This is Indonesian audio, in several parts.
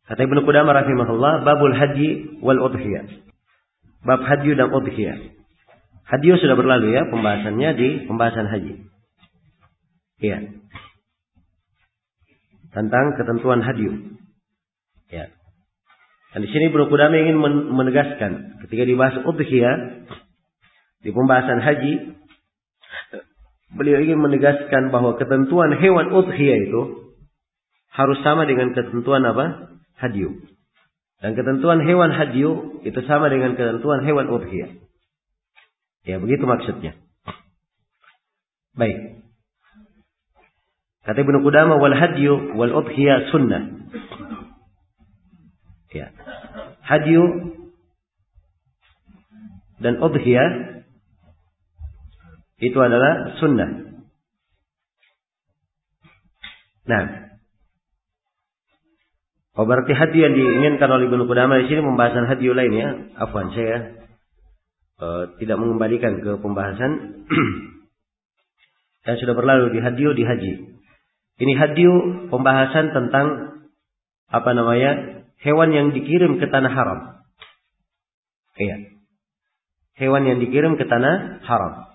Kata Ibnu Qudamah rahimahullah, babul haji wal udhiyah. Bab haji dan udhiyah. Haji sudah berlalu ya pembahasannya di pembahasan haji. Iya. Tentang ketentuan haji. Ya. Dan di sini Ibnu Qudamah ingin menegaskan ketika dibahas udhiyah di pembahasan haji, beliau ingin menegaskan bahwa ketentuan hewan udhiyah itu harus sama dengan ketentuan apa? Hadyu. Dan ketentuan hewan hadyu itu sama dengan ketentuan hewan udhiyah. Ya, begitu maksudnya. Baik. Kata Ibnu Qudamah, wal hadyu wal udhiyah sunnah. Ya. Hadyu dan udhiyah itu adalah sunnah. Nah, berarti hadyu yang diinginkan oleh Ibnu Qudamah di sini pembahasan hadyu lain ya. Afwan, saya tidak mengembalikan ke pembahasan yang sudah berlalu di hadyu di haji. Ini hadyu pembahasan tentang hewan yang dikirim ke tanah haram. Iya. Hewan yang dikirim ke tanah haram.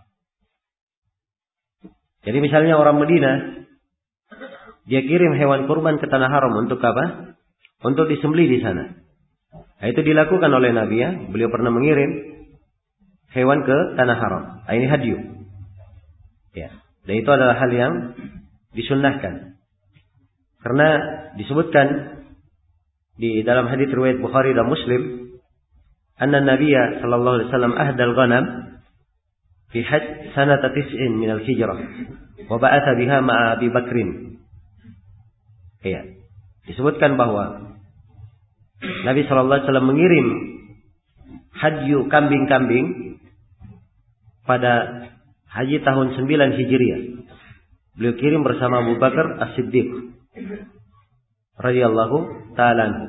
Jadi misalnya orang Madinah, dia kirim hewan kurban ke tanah haram untuk apa? Untuk disembelih di sana. Nah, itu dilakukan oleh Nabi ya. Beliau pernah mengirim hewan ke tanah haram. Nah, ini hadyu. Ya. Dan itu adalah hal yang disunnahkan. Karena disebutkan di dalam hadits riwayat Bukhari dan Muslim, anna Nabiyya sallallahu alaihi wasallam ahdal ghanam fi hajj sanata 9 min al-hijrah wa ba'atha biha ma'a Abi Bakrin. Ya. Disebutkan bahwa Nabi sallallahu alaihi wasallam mengirim hadyu kambing-kambing pada haji tahun 9 Hijriah. Beliau kirim bersama Abu Bakar As-Siddiq radhiyallahu ta'ala anhu.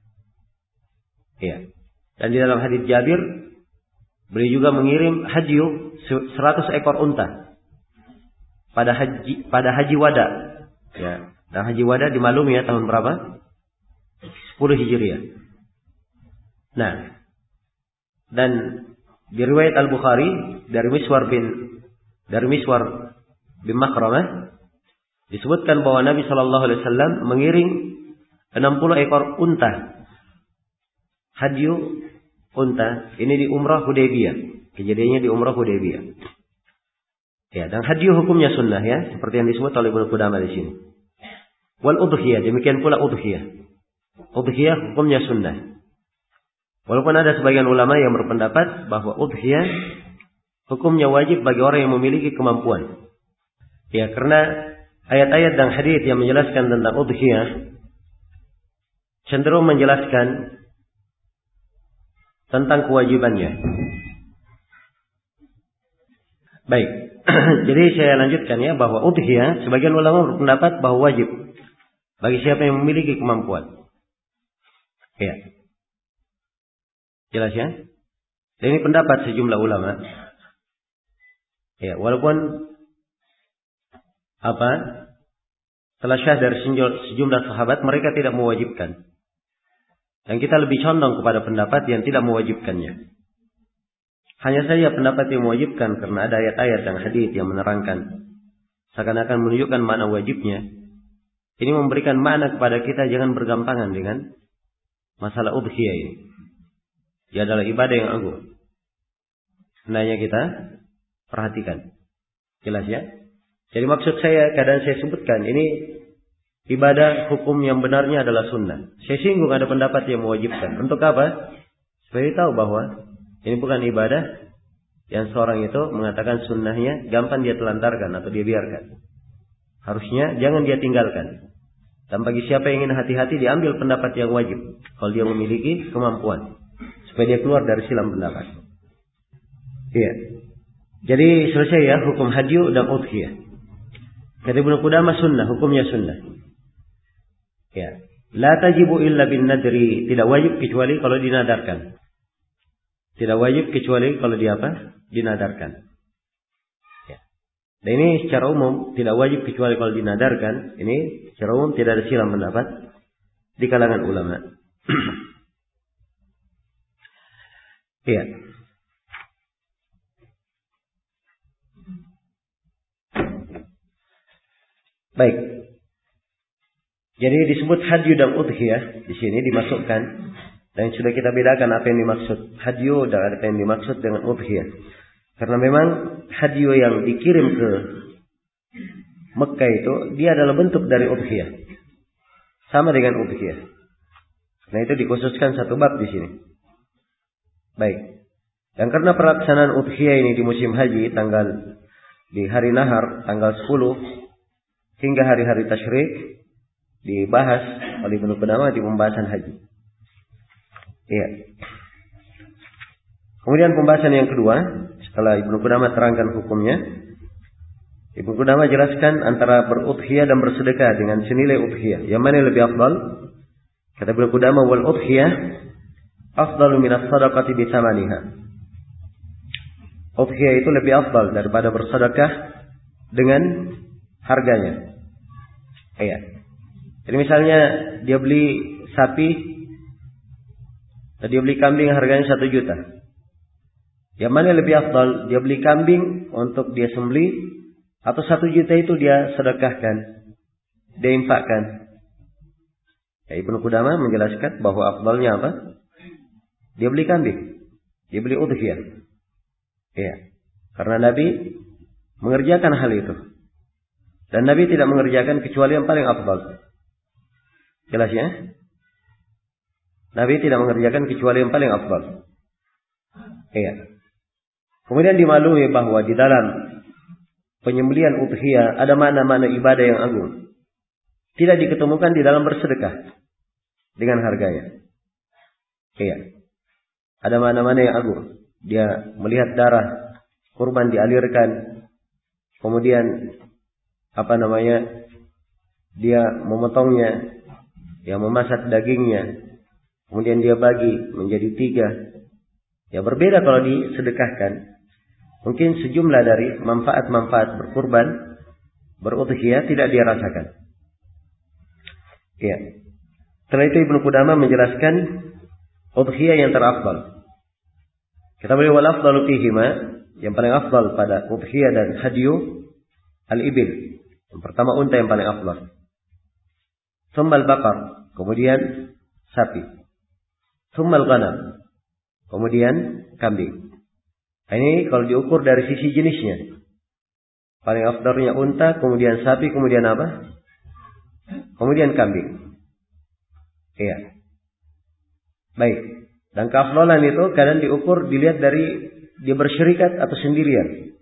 Ya. Dan di dalam hadits Jabir, beliau juga mengirim hadyu 100 ekor unta pada haji wada. Ya. Dan haji wada dimaklumi ya tahun berapa? 10 Hijriah. Nah, dan di riwayat Al-Bukhari dari Miswar bin Makhramah disebutkan bahwa Nabi sallallahu alaihi wasallam mengiring 60 ekor unta. Hadyu unta ini di Umrah Hudaybiyah. Kejadiannya di Umrah Hudaybiyah. Ya, dan hadyu hukumnya sunnah ya, seperti yang disebut oleh Ibnu Qudamah di sini. Wal udhiyah, demikian pula udhiyah. Udhiyah hukumnya sunnah. Walaupun ada sebagian ulama yang berpendapat bahwa udhiyah hukumnya wajib bagi orang yang memiliki kemampuan. Ya, karena ayat-ayat dan hadis yang menjelaskan tentang udhiyah cenderung menjelaskan tentang kewajibannya. Baik. Jadi saya lanjutkan ya, bahwa udhiyah sebagian ulama berpendapat bahwa wajib bagi siapa yang memiliki kemampuan. Ya. Jelas ya? Dan ini pendapat sejumlah ulama. Ya, walaupun telah syah dari sejumlah sahabat, mereka tidak mewajibkan. Dan kita lebih condong kepada pendapat yang tidak mewajibkannya. Hanya saja pendapat yang mewajibkan karena ada ayat-ayat dan hadis yang menerangkan seakan-akan menunjukkan makna wajibnya. Ini memberikan makna kepada kita jangan bergampangan dengan masalah udhiyah ini. Dia adalah ibadah yang agung. Hendaknya kita perhatikan. Jelas ya? Jadi maksud saya, kadang saya sebutkan ini ibadah hukum yang benarnya adalah sunnah. Saya singgung ada pendapat yang mewajibkan. Untuk apa? Supaya tahu bahwa ini bukan ibadah yang seorang itu mengatakan sunnahnya gampang dia telantarkan atau dia biarkan. Harusnya jangan dia tinggalkan. Dan bagi siapa yang ingin hati-hati, diambil pendapat yang wajib kalau dia memiliki kemampuan, supaya dia keluar dari silam pendapat. Iya. Jadi selesai ya hukum hadyu dan udhiyah. Kata Ibnu Qudamah sunnah, hukumnya sunnah. Ya. La tajibu illa bin nadri, tidak wajib kecuali kalau dinadarkan. Tidak wajib kecuali kalau dinadarkan. Ya. Dan ini secara umum tidak wajib kecuali kalau dinadarkan. Ini secara umum tidak ada silam pendapat. di kalangan ulama. Iya. Baik. Jadi disebut hadyu dan udhiyah di sini dimasukkan, dan sudah kita bedakan apa yang dimaksud hadyu dan apa yang dimaksud dengan udhiyah. Karena memang hadyu yang dikirim ke Mekah itu dia adalah bentuk dari udhiyah. Sama dengan udhiyah. Nah, itu dikhususkan satu bab di sini. Baik. Dan karena pelaksanaan udhiyah ini di musim haji di hari nahar tanggal 10 hingga hari-hari tasyrik dibahas oleh Ibnu Qudamah di pembahasan haji. Iya. Kemudian pembahasan yang kedua, setelah Ibnu Qudamah terangkan hukumnya, Ibnu Qudamah jelaskan antara berudhiyah dan bersedekah dengan senilai udhiyah. Yang mana yang lebih afdal? Kata Ibnu Qudamah, wal udhiyah afdalu min as-sadaqati bi thamaniha. Udhiyah itu lebih afdal daripada bersedekah dengan harganya. Iya. Jadi misalnya dia beli sapi, dia beli kambing harganya 1 juta. Yang mana lebih afdal? Dia beli kambing untuk dia sembelih, atau 1 juta itu dia sedekahkan, dia infakkan. Ya, Ibnu Qudamah menjelaskan bahwa afdalnya apa? Dia beli kambing, dia beli udhiyah. Ya, karena Nabi mengerjakan hal itu. Dan Nabi tidak mengerjakan kecuali yang paling afdal. Jelas ya? Nabi tidak mengerjakan kecuali yang paling afdal. Iya. Kemudian dimaklumi bahwa di dalam penyembelihan udhiyah ada mana-mana ibadah yang agung. Tidak diketemukan di dalam bersedekah dengan harganya. Iya. Ada mana-mana yang agung. Dia melihat darah kurban dialirkan, kemudian dia memotongnya, dia memasak dagingnya, kemudian dia bagi menjadi 3. Ya, berbeda kalau disedekahkan. Mungkin sejumlah dari manfaat-manfaat berkurban, berudhiyah tidak dia rasakan. Ya. Setelah itu Ibnu Qudamah menjelaskan udhiyah yang terafdal. Kita boleh wal afdalu fihima, yang paling afdal pada udhiyah dan hadyu al-ibil. Yang pertama unta yang paling afdal. Tsummal baqar, kemudian sapi. Tsummal ghanam, kemudian kambing. Ini kalau diukur dari sisi jenisnya. Paling afdalnya unta, kemudian sapi, kemudian apa? Kemudian kambing. Iya. Baik. Dan keafdalan itu kadang diukur dilihat dari dia bersyirikat atau sendirian.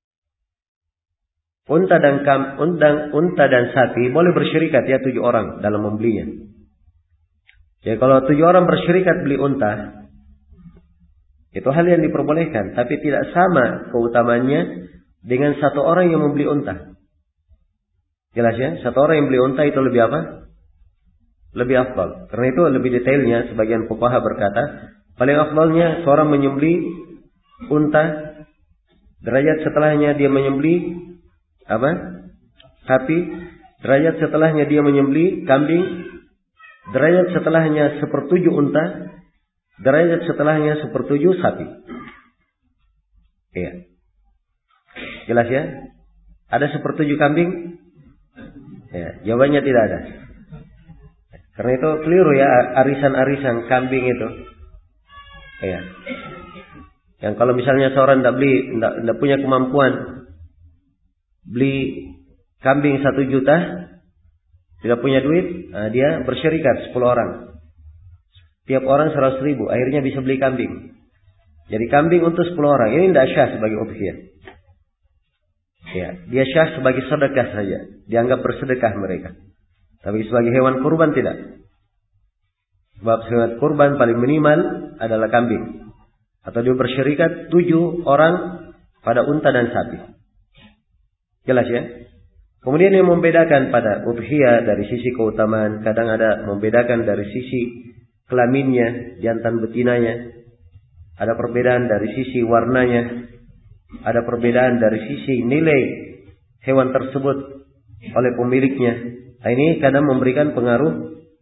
Unta dan sapi boleh bersyirikat ya 7 orang dalam membelinya. Jadi kalau 7 orang bersyirikat beli unta, itu hal yang diperbolehkan, tapi tidak sama keutamaannya dengan 1 orang yang membeli unta. Jelas ya? 1 orang yang beli unta itu lebih apa? Lebih afdal. Karena itu lebih detailnya sebagian fuqaha berkata, paling afdalnya seorang menyembeli unta, derajat setelahnya dia menyembeli sapi, derajat setelahnya dia menyembeli kambing, derajat setelahnya 1/7 unta, derajat setelahnya 1/7 sapi. Iya. Jelas ya? Ada 1/7 kambing? Ya, jawabannya tidak ada. Karena itu keliru ya, arisan-arisan kambing itu. Iya. Yang kalau misalnya seorang tidak punya kemampuan beli kambing 1 juta, tidak punya duit, dia bersyirikat 10 orang. Tiap orang 100.000, akhirnya bisa beli kambing. Jadi kambing untuk 10 orang, ini tidak syah sebagai udhiyah. Ya, dia syah sebagai sedekah saja, dianggap bersedekah mereka. Tapi sebagai hewan kurban tidak. Sebab hewan kurban paling minimal adalah kambing. Atau dia bersyirikat 7 orang pada unta dan sapi. Jelas ya? Kemudian yang membedakan pada udhiyah dari sisi keutamaan, kadang ada membedakan dari sisi kelaminnya, jantan betinanya. Ada perbedaan dari sisi warnanya. Ada perbedaan dari sisi nilai hewan tersebut oleh pemiliknya. Ini kadang memberikan pengaruh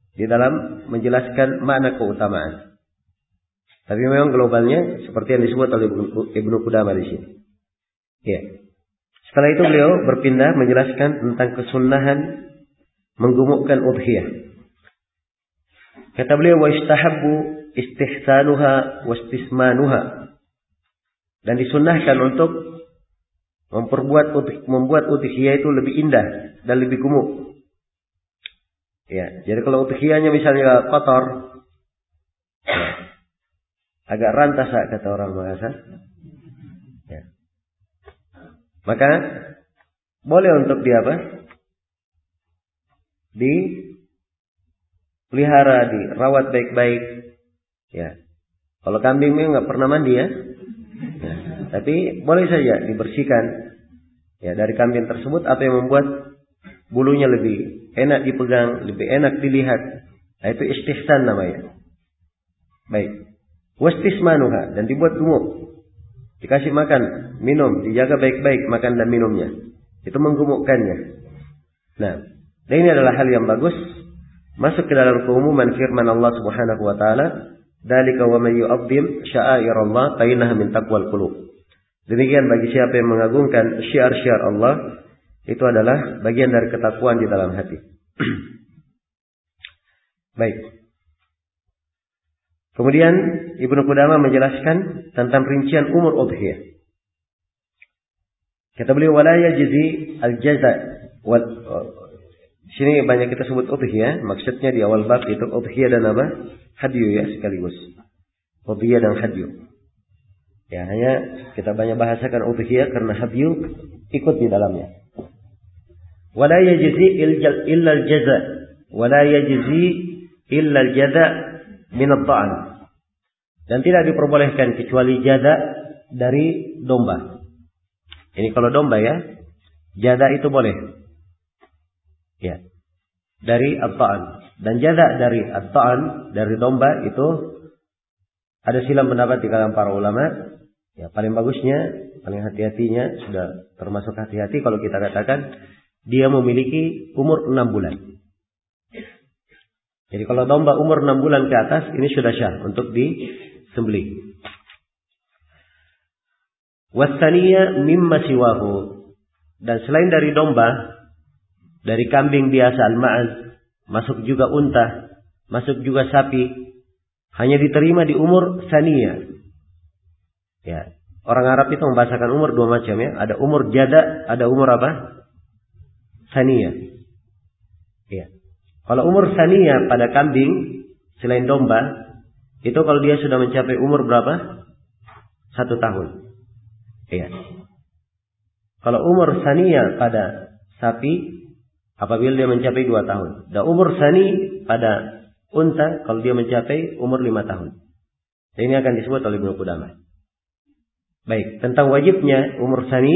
di dalam menjelaskan makna keutamaan. Tapi memang globalnya seperti yang disebut oleh Ibnu Qudamah di sini. Ya. Setelah itu beliau berpindah menjelaskan tentang kesunahan menggumukkan udhiyah. Kata beliau, wa istahabbu istihsanuha wa istismanuha. Dan disunnahkan untuk membuat udhiyah itu lebih indah dan lebih gemuk. Ya, jadi kalau udhiyahnya misalnya kotor, ya, agak rantas kata orang bahasa, ya, maka boleh untuk dipelihara, dirawat baik-baik. Ya, kalau kambing memang nggak pernah mandi ya. Ya, tapi boleh saja dibersihkan ya dari kambing tersebut apa yang membuat bulunya lebih enak dipegang, lebih enak dilihat. Nah, itu istihsan namanya. Baik. Wastismanuha, dan dibuat gemuk. Dikasih makan, minum, dijaga baik-baik makan dan minumnya. Itu menggumukkannya. Nah, dan ini adalah hal yang bagus masuk ke dalam keumuman firman Allah Subhanahu wa taala, "Dzalika wa may yu'azzim sya'airallah fa innaha min taqwal qulub." Demikian bagi siapa yang mengagungkan syiar-syiar Allah, itu adalah bagian dari ketakwaan di dalam hati. Baik. Kemudian Ibnu Qudamah menjelaskan tentang rincian umur udhiyah. Kata beliau, wala yajzi al-jaza. Sini banyak kita sebut udhiyah, maksudnya di awal bab itu udhiyah dan apa? Hadyu ya sekaligus. Udhiyah dan hadyu. Ya, hanya kita banyak bahasakan udhiyah karena hadyu ikut di dalamnya. Wala yajzi illa al-jaza. Wala yajzi illa al-jaza min ad-dha'n. Dan tidak diperbolehkan kecuali jada dari domba. Ini kalau domba ya, jada itu boleh. Ya. Dari ad-dha'n. Dan jada dari ad-dha'n, dari domba itu ada silang pendapat di kalangan para ulama. Ya, paling bagusnya, paling hati-hatinya, sudah termasuk hati-hati kalau kita katakan dia memiliki umur 6 bulan. Jadi kalau domba umur 6 bulan ke atas, ini sudah syah untuk disembelih. Wasaniya mimma siwahu. Dan selain dari domba, dari kambing biasa al-ma'az, masuk juga unta, masuk juga sapi, hanya diterima di umur saniyah. Ya, orang Arab itu membahasakan umur dua macam ya. Ada umur jada, ada umur apa? Saniyah. Ya. Kalau umur saniyah pada kambing selain domba, itu kalau dia sudah mencapai umur berapa? 1 tahun. Ya. Kalau umur saniyah pada sapi, apabila dia mencapai 2 tahun. Dan umur sani pada unta kalau dia mencapai umur 5 tahun. Dan ini akan disebut oleh Ibnu Qudamah. Baik, tentang wajibnya umur sani,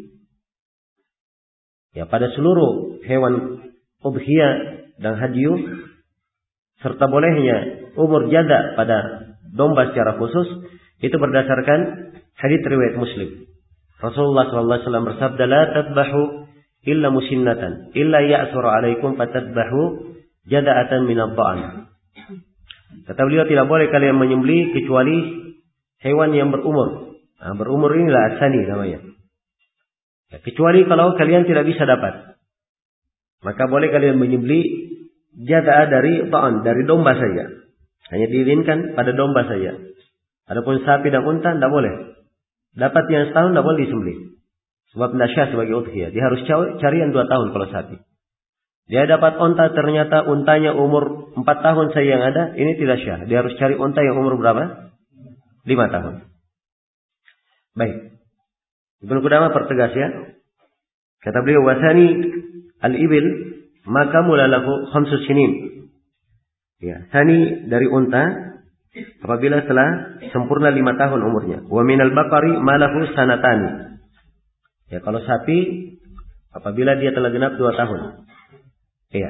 ya pada seluruh hewan udhiyah dan hadyu, serta bolehnya umur jada pada domba secara khusus, itu berdasarkan hadits riwayat Muslim. Rasulullah SAW bersabda, la tadbahu illa musinnatan, illa ya'suru alaikum fatadbahu jada'atan minad dha'n. Kata beliau, tidak boleh kalian menyembelih kecuali hewan yang berumur. Nah, berumur inilah asani namanya. Ya, kecuali kalau kalian tidak bisa dapat, maka boleh kalian menyembelih jada'a dari dha'n, dari domba saja. Hanya diizinkan pada domba saja. Adapun sapi dan unta tidak boleh. Dapat yang setahun tidak boleh disembelih. Sebab tidak syah sebagai udhiyah. Dia harus cari yang 2 tahun kalau sapi. Dia dapat unta, ternyata untanya umur 4 tahun saja yang ada, ini tidak syah. Dia harus cari unta yang umur berapa? 5 tahun. Baik. Ibnu Qudamah pertegas ya. Kata beliau, wasani al-ibil maka mulalahu 5 sinin. Ya, sani dari unta apabila telah sempurna 5 tahun umurnya. Wa minal baqari malahu sanatani. Ya, kalau sapi apabila dia telah genap 2 tahun. Iya.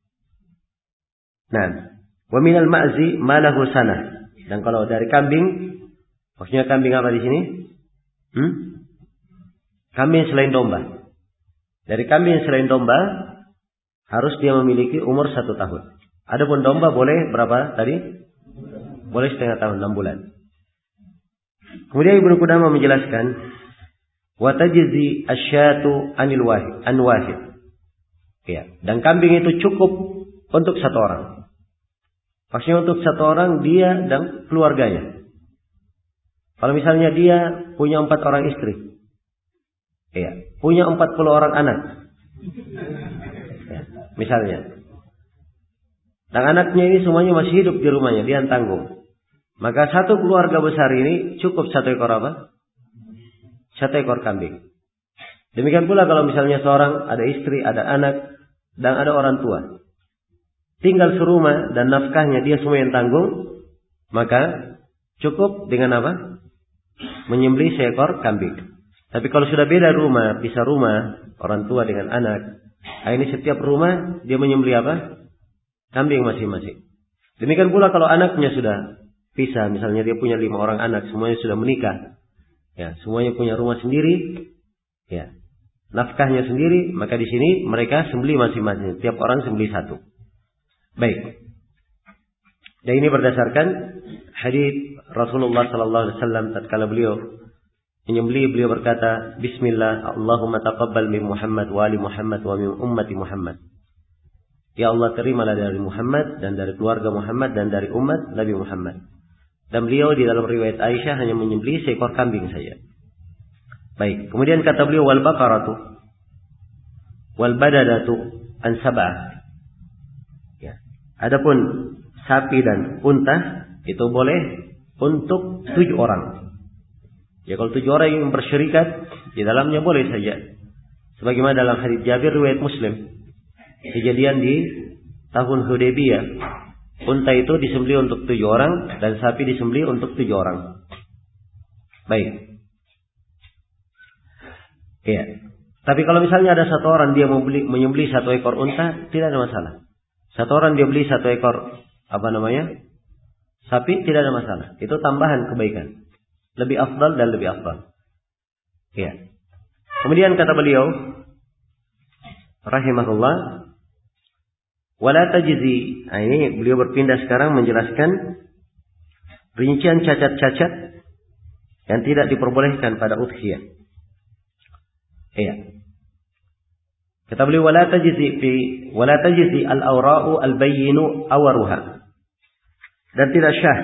Nah, wa minal ma'zi malahu sanah. Dan kalau dari kambing, maksudnya kambing apa di sini? Kambing selain domba. Dari kambing selain domba harus dia memiliki umur 1 tahun. Adapun domba boleh berapa tadi? Boleh setengah tahun, 6 bulan. Kemudian Ibnu Qudamah menjelaskan, wa tajzi asyatu an wahid. Ya, dan kambing itu cukup untuk satu orang. Maksudnya untuk satu orang dia dan keluarganya. Kalau misalnya dia punya 4 orang istri, ya, punya 40 orang anak, ya, misalnya, dan anaknya ini semuanya masih hidup di rumahnya, dia tanggung. Maka satu keluarga besar ini cukup 1 ekor apa? 1 ekor kambing. Demikian pula kalau misalnya seorang ada istri, ada anak, dan ada orang tua, tinggal serumah dan nafkahnya dia semua yang tanggung, maka cukup dengan apa? Menyembelih seekor kambing. Tapi kalau sudah beda rumah, pisah rumah, orang tua dengan anak, ini setiap rumah dia menyembelih apa? Kambing masing-masing. Demikian pula kalau anaknya sudah pisah, misalnya dia punya 5 orang anak, semuanya sudah menikah, ya, semuanya punya rumah sendiri, ya, nafkahnya sendiri, maka di sini mereka sembelih masing-masing, tiap orang sembelih 1. Baik. Dan ini berdasarkan hadis Rasulullah sallallahu alaihi wasallam tatkala beliau menyembelih, beliau berkata, Bismillah, Allahumma taqabbal min Muhammad wa ali Muhammad wa min ummati Muhammad. Ya Allah, terimalah dari Muhammad dan dari keluarga Muhammad dan dari umat Nabi Muhammad. Dan beliau di dalam riwayat Aisyah hanya menyembelih seekor kambing saja. Baik, kemudian kata beliau, wal baqaratu wal badadatu an sab'ah. Ya. Adapun sapi dan unta itu boleh untuk 7 orang. Ya, kalau 7 orang yang bersyirikat di dalamnya boleh saja. Sebagaimana dalam hadits Jabir riwayat Muslim, kejadian di tahun Hudaybiyah, unta itu disembelih untuk 7 orang dan sapi disembelih untuk 7 orang. Baik. Ya. Tapi kalau misalnya ada 1 orang dia menyembelih 1 ekor unta, tidak ada masalah. 1 orang dia beli 1 ekor sapi, tidak ada masalah. Itu tambahan kebaikan. Lebih afdal dan lebih afdal. Ya. Kemudian kata beliau rahimahullah, wala tajzi. Nah, ini beliau berpindah sekarang menjelaskan rincian cacat-cacat yang tidak diperbolehkan pada udhiyah. Iya. Kata beliau, wala tajzi al-awra'u al-bayyinu awaruha. Dan tidak syah.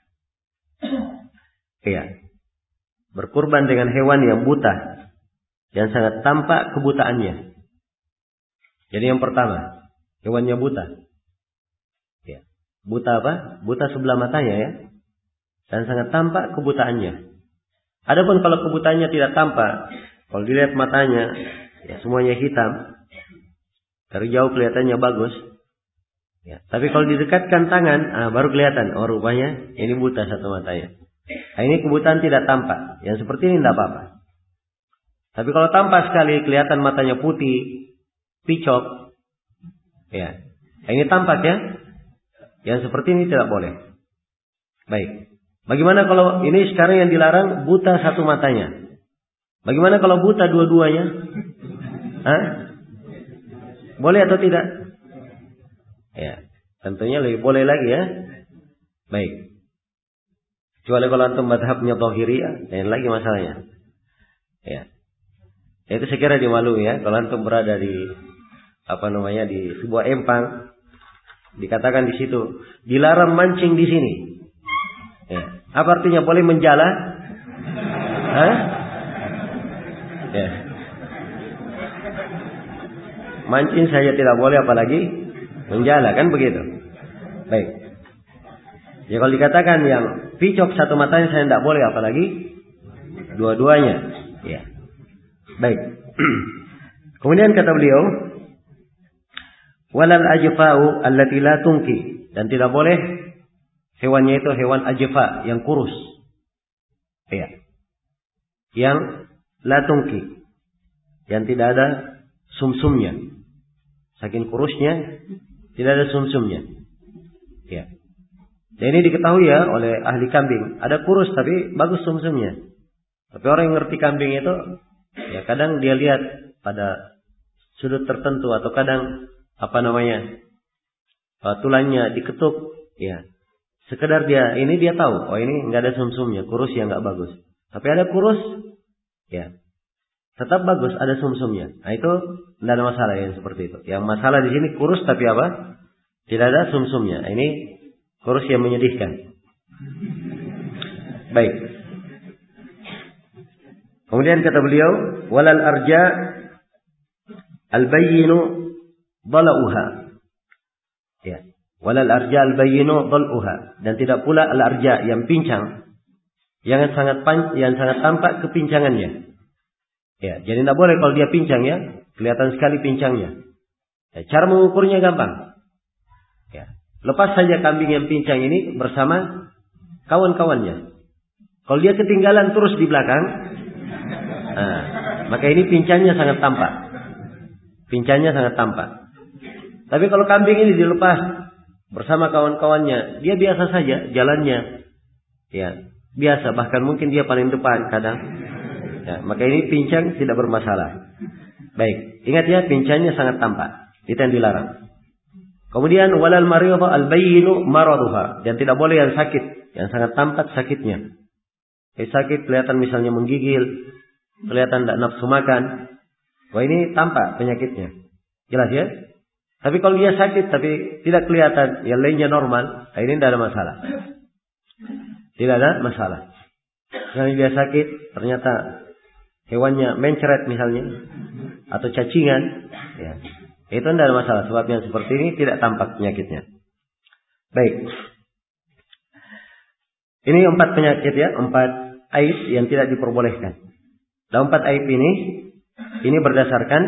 Iya. Berkurban dengan hewan yang buta, yang sangat tampak kebutaannya. Jadi yang pertama, hewannya buta. Ya. Buta apa? Buta sebelah matanya, ya. Dan sangat tampak kebutaannya. Adapun kalau kebutaannya tidak tampak, kalau dilihat matanya, ya semuanya hitam, dari jauh kelihatannya bagus. Ya. Tapi kalau didekatkan tangan, baru kelihatan, oh rupanya ini buta satu matanya. Nah, ini kebutaan tidak tampak. Yang seperti ini tidak apa-apa. Tapi kalau tampak sekali, kelihatan matanya putih, picok, ya, ini tampak, ya. Yang seperti ini tidak boleh. Baik. Bagaimana kalau ini sekarang yang dilarang buta satu matanya? Bagaimana kalau buta dua-duanya? Boleh atau tidak? Ya, tentunya lebih boleh lagi, ya. Baik. Kecuali kalau antum madhabnya Dhahiriyah, lain lagi masalahnya. Ya. Itu saya kira dimaklumi, ya. Kalau antum berada di di sebuah empang, dikatakan di situ dilarang mancing di sini. Ya. Apa artinya boleh menjala? Ya. Mancing saja tidak boleh, apalagi menjala, kan begitu. Baik. Ya, kalau dikatakan yang picok satu matanya saya tidak boleh, apalagi dua-duanya. Ya. Baik. Kemudian kata beliau, walal ajfa'u allati la tunki, dan tidak boleh hewannya itu hewan ajfa yang kurus. Ya. Yang la tunki, yang tidak ada sumsumnya. Saking kurusnya tidak ada sumsumnya. Ya. Dan ini diketahui, ya, oleh ahli kambing. Ada kurus tapi bagus sumsumnya. Tapi orang yang ngerti kambing itu, ya kadang dia lihat pada sudut tertentu, atau kadang tulangnya diketuk, ya. Sekedar dia tahu, oh ini nggak ada sumsumnya, kurus ya nggak bagus. Tapi ada kurus, ya. Tetap bagus, ada sumsumnya. Nah itu tidak ada masalah yang seperti itu. Yang masalah di sini kurus tapi apa? Tidak ada sumsumnya. Nah, ini kurus yang menyedihkan. Baik. Kemudian kata beliau, walal arja al-bayyinu dhala'uha. Ya. Walal arja al-bayyinu dhala'uha. Dan tidak pula al-arja yang pincang, yang sangat tampak kepincangannya. Ya, jadi tidak boleh kalau dia pincang ya, kelihatan sekali pincangnya. Ya, cara mengukurnya gampang. Ya, lepas saja kambing yang pincang ini bersama kawan-kawannya. Kalau dia ketinggalan terus di belakang, nah, maka ini pincangnya sangat tampak. Pincangnya sangat tampak. Tapi kalau kambing ini dilepas bersama kawan-kawannya, dia biasa saja jalannya. Ya, biasa, bahkan mungkin dia paling depan kadang. Ya, maka ini pincang tidak bermasalah. Baik, ingat ya, pincangnya sangat tampak. Itu yang dilarang. Kemudian walal maridha al-bayyinu maraduha, dan tidak boleh yang sakit, yang sangat tampak sakitnya. Sakit kelihatan misalnya menggigil, kelihatan tidak nafsu makan. Wah, ini tampak penyakitnya. Jelas ya? Tapi kalau dia sakit tapi tidak kelihatan, yang lainnya normal, ini tidak ada masalah. Tidak ada masalah. Misalnya dia sakit, ternyata hewannya mencret misalnya, atau cacingan, ya, itu tidak ada masalah. Sebab yang seperti ini tidak tampak penyakitnya. Baik. Ini 4 penyakit ya, 4 aib yang tidak diperbolehkan. Dan 4 aib ini berdasarkan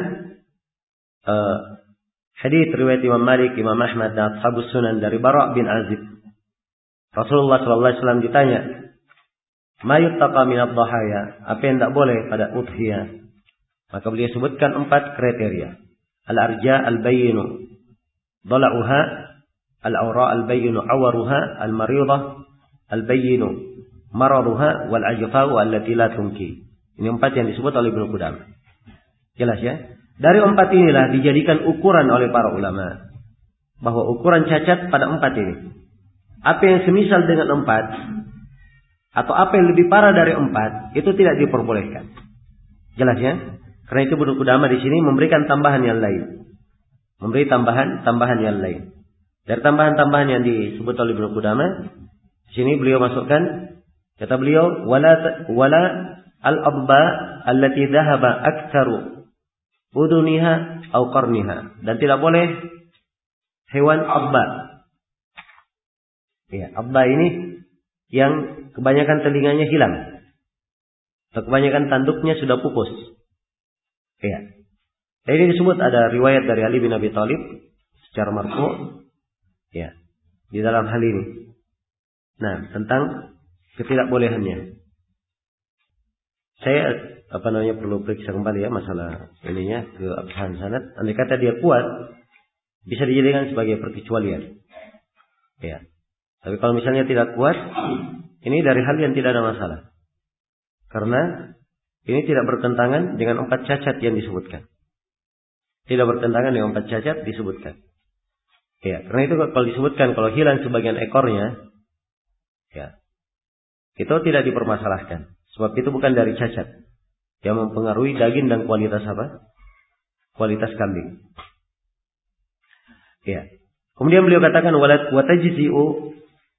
hadits riwayat Imam Malik, Imam Ahmad dan Ashabus Sunan dari Bara' bin Azib. Rasulullah SAW ditanya, ma yuttaqa min ad-dhahaya, apa yang tidak boleh pada udhiyah? Maka beliau sebutkan 4 kriteria. Al-arja al-bayyinu dhala'uha, al-awra al-bayyinu awaruha, al-maridah al-bayyinu maraduha, wal-ajfa'u allati la tunki. Ini 4 yang disebut oleh Ibnu Qudamah. Jelas ya? Dari 4 inilah dijadikan ukuran oleh para ulama, bahwa ukuran cacat pada 4 ini. Apa yang semisal dengan 4 atau apa yang lebih parah dari 4 itu tidak diperbolehkan. Jelas ya? Karena itu Ibnu Qudamah di sini memberikan tambahan yang lain. Memberi tambahan yang lain. Dari tambahan-tambahan yang disebut oleh Ibnu Qudamah, di sini beliau masukkan, kata beliau, wala al-abba allati dhahaba aktsaru uduniha aw qarniha, dan tidak boleh hewan abba. Ya, abba ini yang kebanyakan telinganya hilang, atau kebanyakan tanduknya sudah pupus. Ya. Dan ini disebut ada riwayat dari Ali bin Abi Thalib secara marfu', ya, di dalam hal ini. Nah, tentang ketidakbolehannya. Saya perlu periksa kembali ya masalah ininya ke absahan sanad. Andai kata dia kuat, bisa dijadikan sebagai perkecualian. Ya. Tapi kalau misalnya tidak kuat, ini dari hal yang tidak ada masalah. Karena ini tidak bertentangan dengan 4 cacat yang disebutkan. Tidak bertentangan dengan 4 cacat disebutkan. Ya, karena itu kalau disebutkan kalau hilang sebagian ekornya, ya, itu tidak dipermasalahkan. Sebab itu bukan dari cacat yang mempengaruhi daging dan kualitas apa? Kualitas kambing. Ya. Kemudian beliau katakan watajzi'u,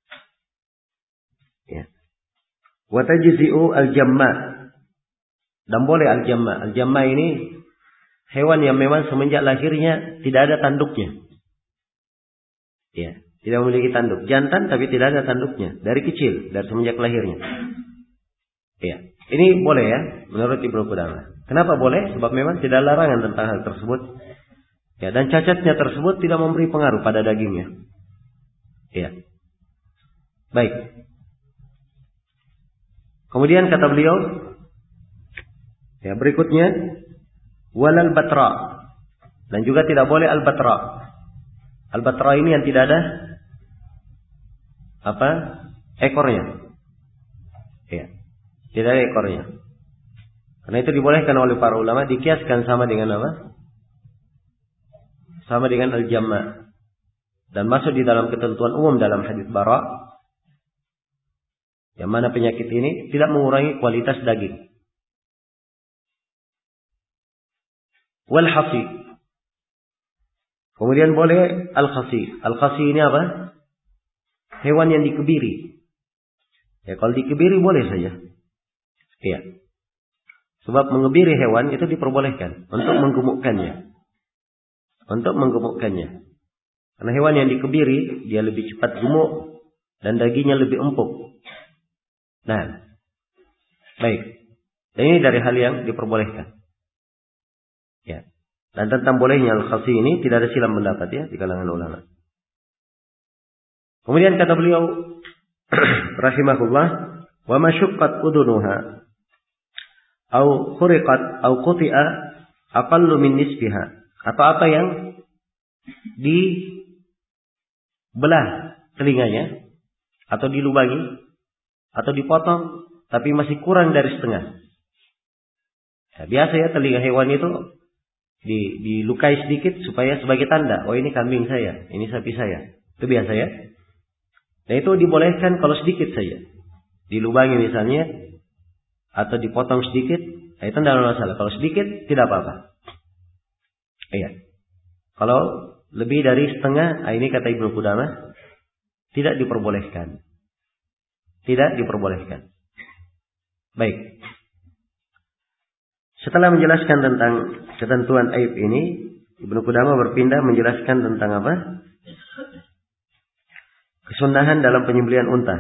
ya, watajzi'u al-jamma, dan boleh al-jamma. Al-jamma ini hewan yang memang semenjak lahirnya tidak ada tanduknya. Ya, tidak memiliki tanduk. Jantan tapi tidak ada tanduknya dari kecil, dari semenjak lahirnya. Ya, ini boleh ya menurut Ibnu Qudamah. Kenapa boleh? Sebab memang tidak larangan tentang hal tersebut. Ya, dan cacatnya tersebut tidak memberi pengaruh pada dagingnya. Ya. Baik. Kemudian kata beliau, ya, berikutnya walal batra, dan juga tidak boleh al-batra. Al-batra ini yang tidak ada ekornya. Ya. Tidak ada ekornya. Karena itu dibolehkan oleh para ulama, dikiaskan sama dengan apa? Sama dengan al-jamma. dan masuk di dalam ketentuan umum dalam hadits Bara, yang mana penyakit ini tidak mengurangi kualitas daging. Wal hasi. Kemudian boleh al-khasi. Al-khasi ini apa? Hewan yang dikebiri. Ya, kalau dikebiri boleh saja. Iya. Sebab mengebiri hewan itu diperbolehkan untuk menggemukkannya. Untuk menggemukkannya. Karena hewan yang dikebiri, dia lebih cepat gemuk dan dagingnya lebih empuk. Nah, baik. Dan ini dari hal yang diperbolehkan. Ya. Dan tentang bolehnya al-khasi ini tidak ada silang pendapat ya di kalangan ulama. Kemudian kata beliau rahimahullah, wa ma shuqqat udunuha au khuriqat au quti'a aqallu min nisfiha. Atau apa yang dibelah telinganya atau dilubangi atau dipotong tapi masih kurang dari setengah. Ya, biasa ya telinga hewan itu dilukai sedikit supaya sebagai tanda, oh ini kambing saya, ini sapi saya. Itu biasa ya. Nah itu dibolehkan kalau sedikit saja. Dilubangi misalnya atau dipotong sedikit, nah, itu tidak ada masalah. Kalau sedikit tidak apa-apa. Iya. Kalau lebih dari setengah, nah ini kata Ibnu Qudamah tidak diperbolehkan. Tidak diperbolehkan. Baik. Setelah menjelaskan tentang ketentuan aib ini, Ibnu Qudamah berpindah menjelaskan tentang apa? Kesunahan dalam penyembelihan unta.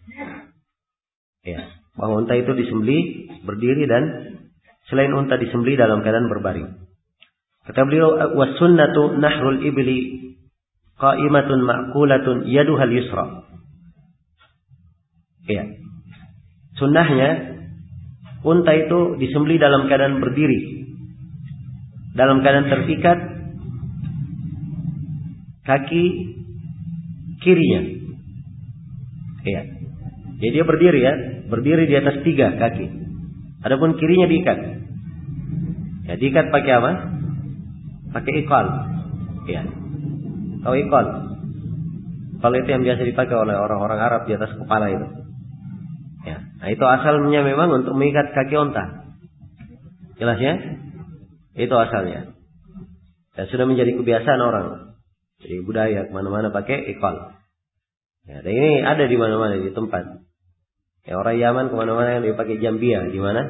Ya, bahwa unta itu disembelih berdiri dan selain unta disembelih dalam keadaan berbaring. Kata beliau, "Was-sunnatu nahrul ibli qa'imatun ma'kulatun yaduhal yusra." Ya. Sunnahnya unta itu disembelih dalam keadaan berdiri, dalam keadaan terikat kaki kirinya. Iya. Jadi dia berdiri ya, berdiri di atas 3 kaki. Adapun kirinya diikat. Ya, diikat pakai apa? Pakai ikal. Iya. Tahu ikal? Ikal itu yang biasa dipakai oleh orang-orang Arab di atas kepala itu. Ya, nah itu asalnya memang untuk mengikat kaki unta. Jelas ya? Itu asalnya. Dan sudah menjadi kebiasaan orang. Jadi budaya kemana-mana pakai ikal. Ya, dan ini ada di mana-mana di tempat. Ya, orang Yaman kemana-mana yang dipakai jambia, di mana?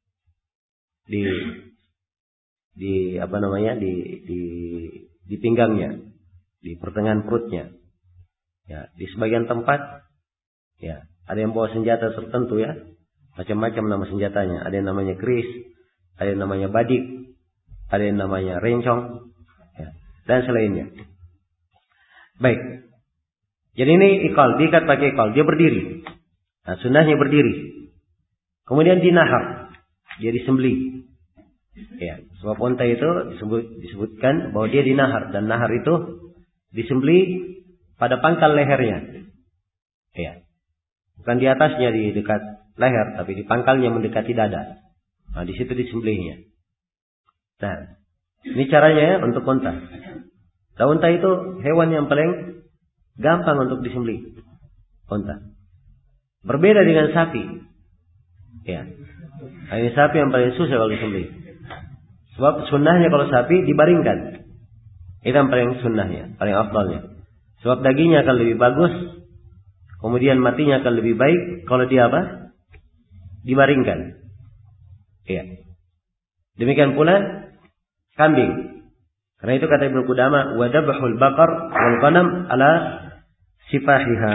Di apa namanya? Di pinggangnya, di pertengahan perutnya. Ya, di sebagian tempat, ya. Ada yang bawa senjata tertentu ya. Macam-macam nama senjatanya. Ada yang namanya keris. Ada yang namanya badik. Ada yang namanya rencong. Ya. Dan selainnya. Baik. Jadi ini ikal. Diikat pakai ikal. Dia berdiri. Nah sunnahnya berdiri. Kemudian dinahar. Dia disembelih. Ya. Sebab unta itu disebutkan bahwa dia dinahar. Dan nahar itu disembelih pada pangkal lehernya. Ya. Bukan di atasnya di dekat leher, tapi di pangkalnya mendekati dada. Nah, di situ disembelihnya. Nah, ini caranya ya untuk unta. Nah, unta itu hewan yang paling gampang untuk disembelih. Unta. Berbeda dengan sapi. Ya. Nah, ini sapi yang paling susah kalau disembelih. Sebab sunnahnya kalau sapi dibaringkan. Itu yang paling sunnahnya, paling afdalnya. Sebab dagingnya akan lebih bagus. Kemudian matinya akan lebih baik kalau dia apa? Dibaringkan. Iya. Demikian pula kambing. Karena itu kata Ibnu Qudamah, wa dabhul baqar wal ghanam ala sifahiha.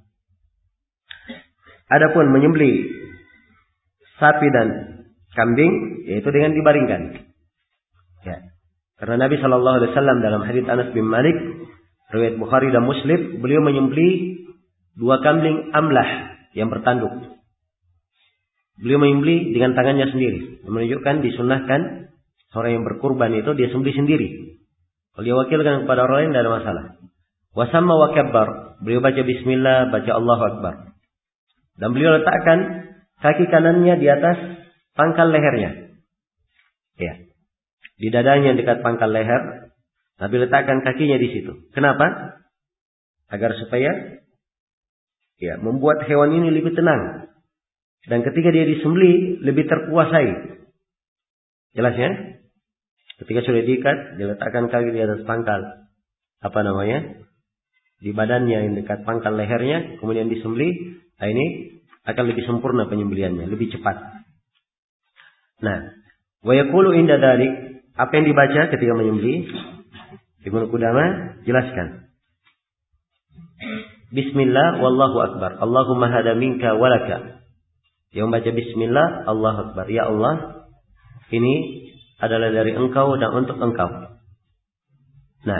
Adapun menyembelih sapi dan kambing yaitu dengan dibaringkan. Ya. Karena Nabi sallallahu alaihi wasallam dalam hadits Anas bin Malik riwayat Bukhari dan Muslim, beliau menyembelih 2 kambing amlah yang bertanduk. Beliau menyembelih dengan tangannya sendiri. Menunjukkan disunahkan orang yang berkurban itu dia sembelih sendiri. Kalau dia wakilkan kepada orang lain tidak ada masalah. Wasamma wa kabbar. Beliau baca bismillah, baca Allahu Akbar. Dan beliau letakkan kaki kanannya di atas pangkal lehernya. Ya. Di dadanya dekat pangkal leher. Nabi letakkan kakinya di situ. Kenapa? Agar supaya membuat hewan ini lebih tenang. Dan ketika dia disembelih lebih terkuasai. Jelas ya? Ketika sudah diikat, diletakkan kaki di atas pangkal. Di badannya yang dekat pangkal lehernya, kemudian disembelih. Nah, ini akan lebih sempurna penyembelihannya, lebih cepat. Nah, wa yaqulu inda dzalik, apa yang dibaca ketika menyembelih? Ibnu Qudamah jelaskan. Bismillah wallahu akbar. Allahumma hada minka walaka. Yang baca bismillah, Allahu akbar. Ya Allah, ini adalah dari engkau dan untuk engkau. Nah,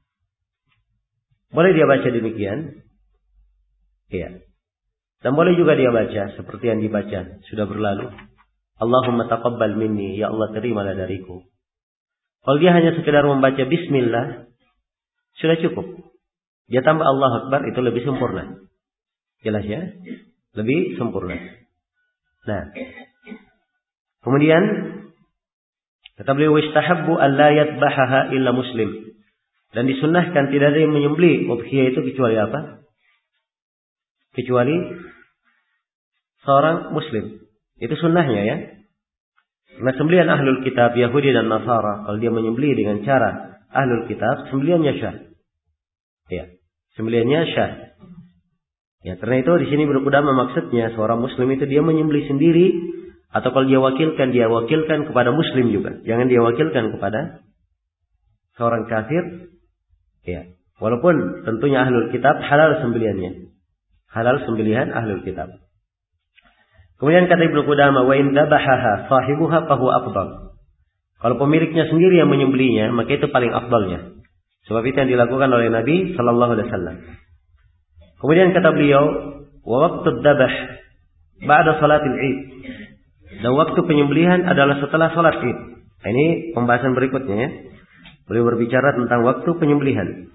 boleh dia baca demikian? Iya. Dan boleh juga dia baca seperti yang dibaca sudah berlalu. Allahumma taqabbal minni, ya Allah terimalah dariku. Kalau dia hanya sekedar membaca bismillah, sudah cukup. Dia tambah Allah Akbar, itu lebih sempurna. Jelas ya? Lebih sempurna. Nah, kemudian kata beliau, istahabbu an la yadbahaha illa muslim. Dan disunnahkan tidak ada yang menyembelih udhiyah itu kecuali apa? Kecuali seorang muslim. Itu sunnahnya ya. Karena sembelihan ahlul kitab, Yahudi dan Nasara, kalau dia menyembelih dengan cara ahlul kitab, sembelihannya syah. Ya, sembelihannya syah. Ya, karena itu di sini berkudama maksudnya seorang muslim itu dia menyembelih sendiri, atau kalau dia wakilkan kepada muslim juga. Jangan dia wakilkan kepada seorang kafir. Ya, walaupun tentunya ahlul kitab halal sembelihannya. Halal sembelihan ahlul kitab. Kemudian kata Ibnu Qudamah, wa in dabahaha sahibuha fahuwa afdal. Kalau pemiliknya sendiri yang menyembelihnya, maka itu paling afdalnya. Sebab itu yang dilakukan oleh Nabi sallallahu alaihi wasallam. Kemudian kata beliau, wa waqtu dzabh ba'da salatil Id. Dan waktu penyembelihan adalah setelah salat Id. Ini pembahasan berikutnya ya. Beliau berbicara tentang waktu penyembelihan.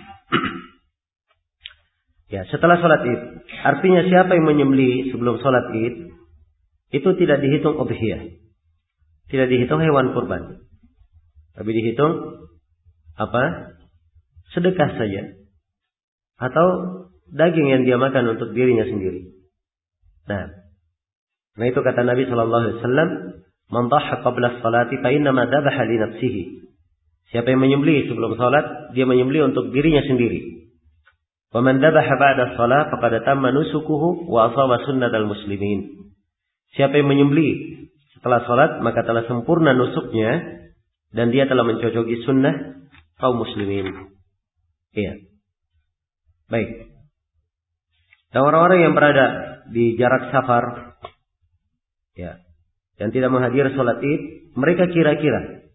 Ya, setelah salat Id. Artinya siapa yang menyembelih sebelum salat Id, itu tidak dihitung udhiyah. Tidak dihitung hewan kurban. Tapi dihitung apa? Sedekah saja. Atau daging yang dia makan untuk dirinya sendiri. Nah itu kata Nabi sallallahu alaihi wasallam, "Man dhahha qabla as-salati fa inna ma dhabaha li nafsihi." Siapa yang menyembelih sebelum salat, dia menyembelih untuk dirinya sendiri. Wa man dhabaha ba'da as-salat faqad tamma nusukuhu wa asaba sunnatal muslimin. Siapa yang menyembelih setelah salat, maka telah sempurna nusuknya dan dia telah mencocoki sunnah kaum muslimin. Iya. Baik. Dan orang-orang yang berada di jarak safar, ya, yang tidak menghadiri salat Id, mereka kira-kira,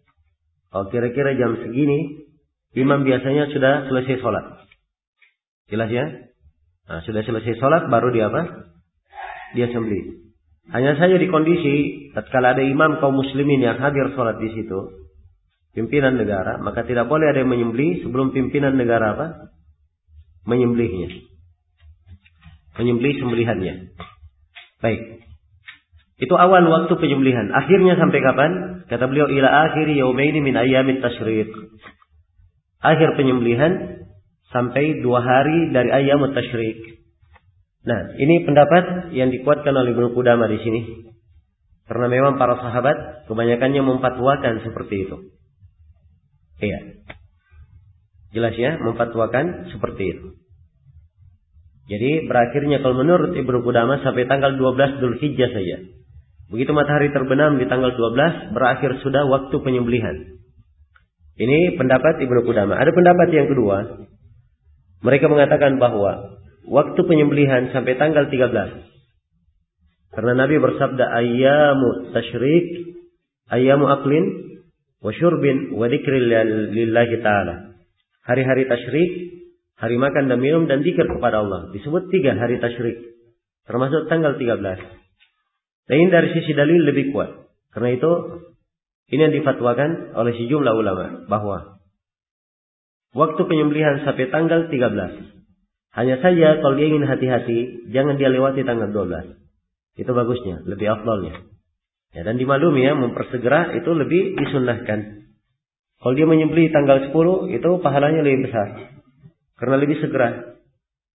jam segini, imam biasanya sudah selesai salat. Jelas ya? Nah, sudah selesai salat, baru dia apa? Dia sembelih. Hanya saja di kondisi tatkala ada imam kaum muslimin yang hadir salat di situ, pimpinan negara, maka tidak boleh ada yang menyembelih sebelum pimpinan negara apa? Menyembelihnya. Menyembelih sembelihannya. Baik. Itu awal waktu penyembelihan. Akhirnya sampai kapan? Kata beliau, ila akhiri yaumaini min ayyamit tasyriq. Akhir penyembelihan sampai 2 hari dari ayyamut tasyriq. Nah, ini pendapat yang dikuatkan oleh Ibnu Qudamah di sini. Karena memang para sahabat kebanyakannya memfatwakan seperti itu. Iya. Jelas ya, memfatwakan seperti itu. Jadi berakhirnya kalau menurut Ibnu Qudamah sampai tanggal 12 Dzulhijjah saja. Begitu matahari terbenam di tanggal 12, berakhir sudah waktu penyembelihan. Ini pendapat Ibnu Qudamah. Ada pendapat yang kedua. Mereka mengatakan bahwa waktu penyembelihan sampai tanggal 13. Karena Nabi bersabda, ayyamu tasyrik, ayyamu aklin, wa syurbin, wa dzikri lillahi ta'ala. Hari-hari tasyrik, hari makan dan minum dan zikir kepada Allah. Disebut 3 hari tasyrik. Termasuk tanggal 13. Dan ini dari sisi dalil lebih kuat. Karena itu, ini yang difatwakan oleh sejumlah ulama. Bahwa waktu penyembelihan sampai tanggal 13. Hanya saja kalau dia ingin hati-hati, jangan dia lewati tanggal 12. Itu bagusnya, lebih afdalnya. Ya, dan dimaklumi ya, mempersegera itu lebih disunnahkan. Kalau dia menyembelih tanggal 10, itu pahalanya lebih besar. Karena lebih segera.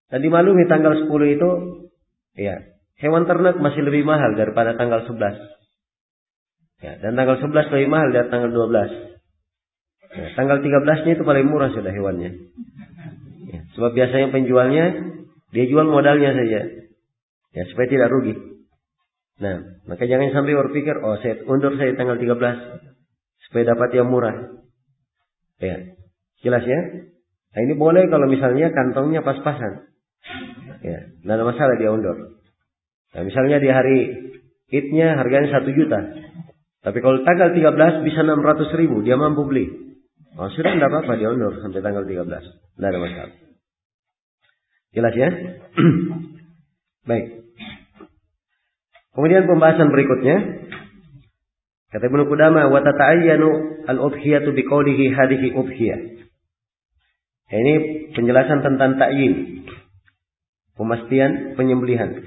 Dan dimaklumi tanggal 10 itu, ya, hewan ternak masih lebih mahal daripada tanggal 11. Ya, dan tanggal 11 lebih mahal dari tanggal 12. Ya, tanggal 13-nya itu paling murah sudah hewannya. Ya, sebab biasanya penjualnya, dia jual modalnya saja. Ya, supaya tidak rugi. Nah, maka jangan sampai berpikir, oh saya undur saya tanggal 13 supaya dapat yang murah. Ya, jelas ya? Nah, ini boleh kalau misalnya kantongnya pas-pasan. Ya, tidak ada masalah dia undur. Nah, misalnya di hari Idnya harganya 1 juta. Tapi kalau tanggal 13 bisa 600.000, dia mampu beli. Oh, sudah tidak apa-apa dia undur sampai tanggal 13. Tidak ada masalah. Jelas ya? Baik. Kemudian pembahasan berikutnya. Kata Ibnu Qudamah, wa tata'ayyanu al-udhiyatu biqaulihi hadhihi udhiyah. Ini penjelasan tentang ta'yin. Pemastian penyembelihan.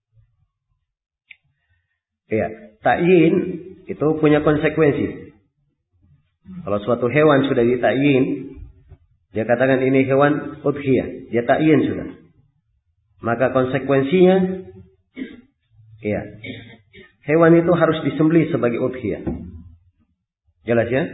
Ya, ta'yin itu punya konsekuensi. Kalau suatu hewan sudah ditakyin, dia katakan ini hewan udhiyah, dia takyin sudah. Maka konsekuensinya, ya, hewan itu harus disembelih sebagai udhiyah. Jelas ya?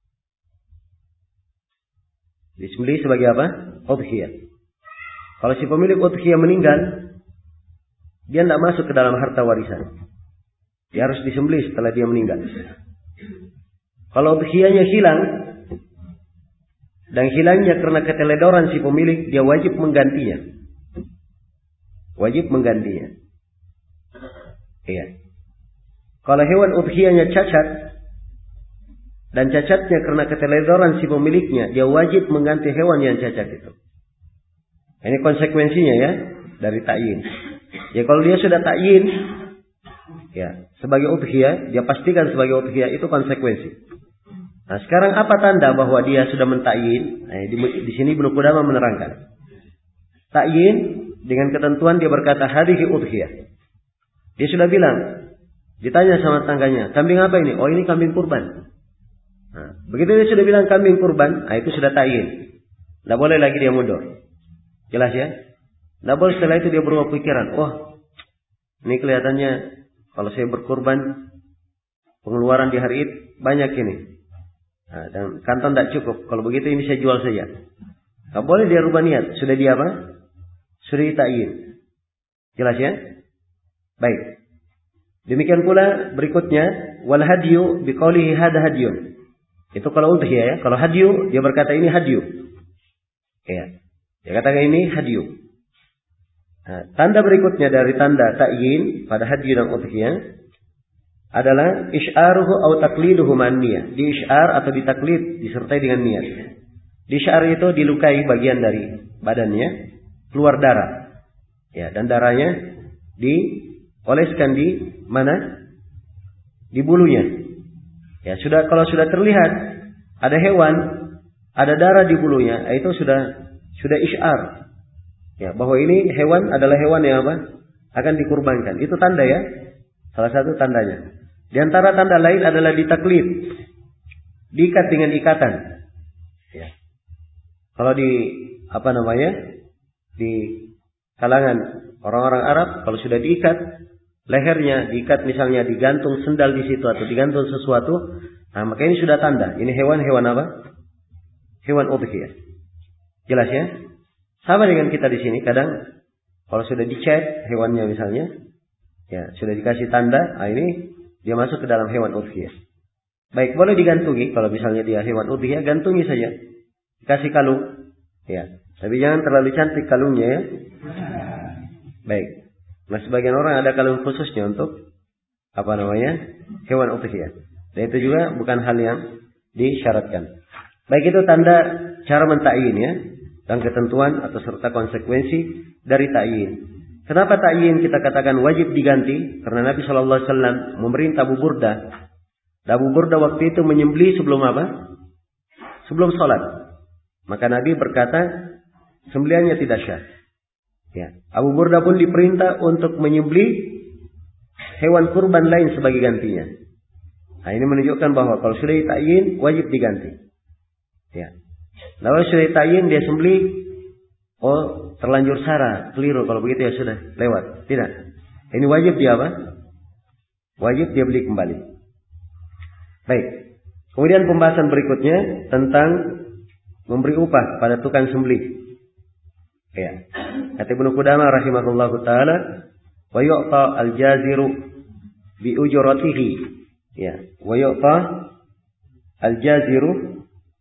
Disembelih sebagai apa? Udhiyah. Kalau si pemilik udhiyah meninggal, dia tidak masuk ke dalam harta warisan. Dia harus disembelih setelah dia meninggal. Kalau udhiyahnya hilang, dan hilangnya karena keteledoran si pemilik, dia wajib menggantinya. Wajib menggantinya. Iya. Kalau hewan udhiyahnya cacat, dan cacatnya karena keteledoran si pemiliknya, dia wajib mengganti hewan yang cacat itu. Ini konsekuensinya ya, dari takyin. Ya kalau dia sudah takyin, ya sebagai udhiyah, dia pastikan sebagai udhiyah, itu konsekuensi. Nah sekarang apa tanda bahwa dia sudah mentakyin? Nah, di sini Ibnu Qudamah menerangkan. Takyin dengan ketentuan dia berkata hadhihi udhiyah. Dia sudah bilang, ditanya sama tangganya, kambing apa ini? Oh ini kambing kurban. Nah, begitu dia sudah bilang kambing kurban, nah itu sudah takyin. Tidak boleh lagi dia mundur. Jelas ya? Tidak boleh setelah itu dia berubah pikiran. Oh ini kelihatannya kalau saya berkurban pengeluaran di hari Id banyak ini. Nah, dan kantong tidak cukup. Kalau begitu ini saya jual saja. Tidak boleh dia rubah niat. Sudah dia apa? Sudah ditakyin. Jelas ya? Baik. Demikian pula berikutnya, wal hadyu biqaulihi hada hadyun. Itu kalau udhiyah ya. Kalau hadyu dia berkata ini hadyu. Ya. Dia katakan ini hadyu. Nah, tanda berikutnya dari tanda takyin pada hadyu dan udhiyah adalah isy'aruhu atau taqliduhu man niyah. Di isy'ar atau ditaklid disertai dengan niat. Di isy'ar itu dilukai bagian dari badannya, keluar darah. Ya, dan darahnya dioleskan di mana? Di bulunya. Ya, sudah kalau sudah terlihat ada hewan, ada darah di bulunya, itu sudah isy'ar. Ya, bahwa ini hewan adalah hewan yang apa? Akan dikurbankan. Itu tanda ya. Salah satu tandanya. Di antara tanda lain adalah ditaklid. Diikat dengan ikatan. Ya. Kalau di di kalangan orang-orang Arab, kalau sudah diikat lehernya, diikat misalnya digantung sendal di situ atau digantung sesuatu, nah maka ini sudah tanda. Ini hewan apa? Hewan udhiyah. Jelas ya? Sama dengan kita di sini. Kadang kalau sudah dicat hewannya misalnya, ya sudah dikasih tanda, nah ini dia masuk ke dalam hewan udhiyah. Baik, boleh digantungi. Kalau misalnya dia hewan udhiyah, gantungi saja. Dikasih kalung. Ya, tapi jangan terlalu cantik kalungnya ya. Baik. Nah, sebagian orang ada kalung khususnya untuk hewan udhiyah. Dan itu juga bukan hal yang disyaratkan. Baik, itu tanda cara mentakyin ya, dan ketentuan atau serta konsekuensi dari takyin. Kenapa takyin kita katakan wajib diganti? Karena Nabi SAW memerintah Abu Burda. Abu Burda waktu itu menyembelih sebelum apa? Sebelum sholat. Maka Nabi berkata, sembelihannya tidak syah. Ya. Abu Burda pun diperintah untuk menyembelih hewan kurban lain sebagai gantinya. Nah, ini menunjukkan bahwa kalau sudah ditakyin wajib diganti. Ya. Lalu sudah ditakyin dia sembelih oh terlanjur sara, keliru, kalau begitu ya sudah lewat. Tidak. Ini wajib dia apa? Wajib dia beli kembali. Baik. Kemudian pembahasan berikutnya tentang memberi upah pada tukang sembelih. Ya. Kata Ibnu Qudamah rahimahullahu taala, wa yu'ta al-jaziru bi ujratihi. Ya, wa yu'ta al-jaziru.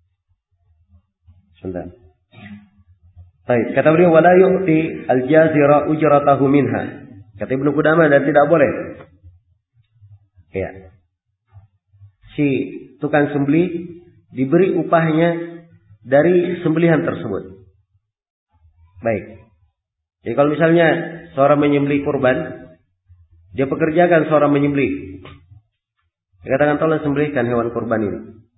Sebentar. Baik, kata beliau wala yu'ti al-jazira ujratahu minha. Kata Ibnu Qudamah, dan tidak boleh. Ya. Si tukang sembelih diberi upahnya dari sembelihan tersebut. Baik. Jadi kalau misalnya seorang menyembelih kurban, dia pekerjakan seorang menyembelih. Dia katakan tolong sembelihkan hewan kurban ini.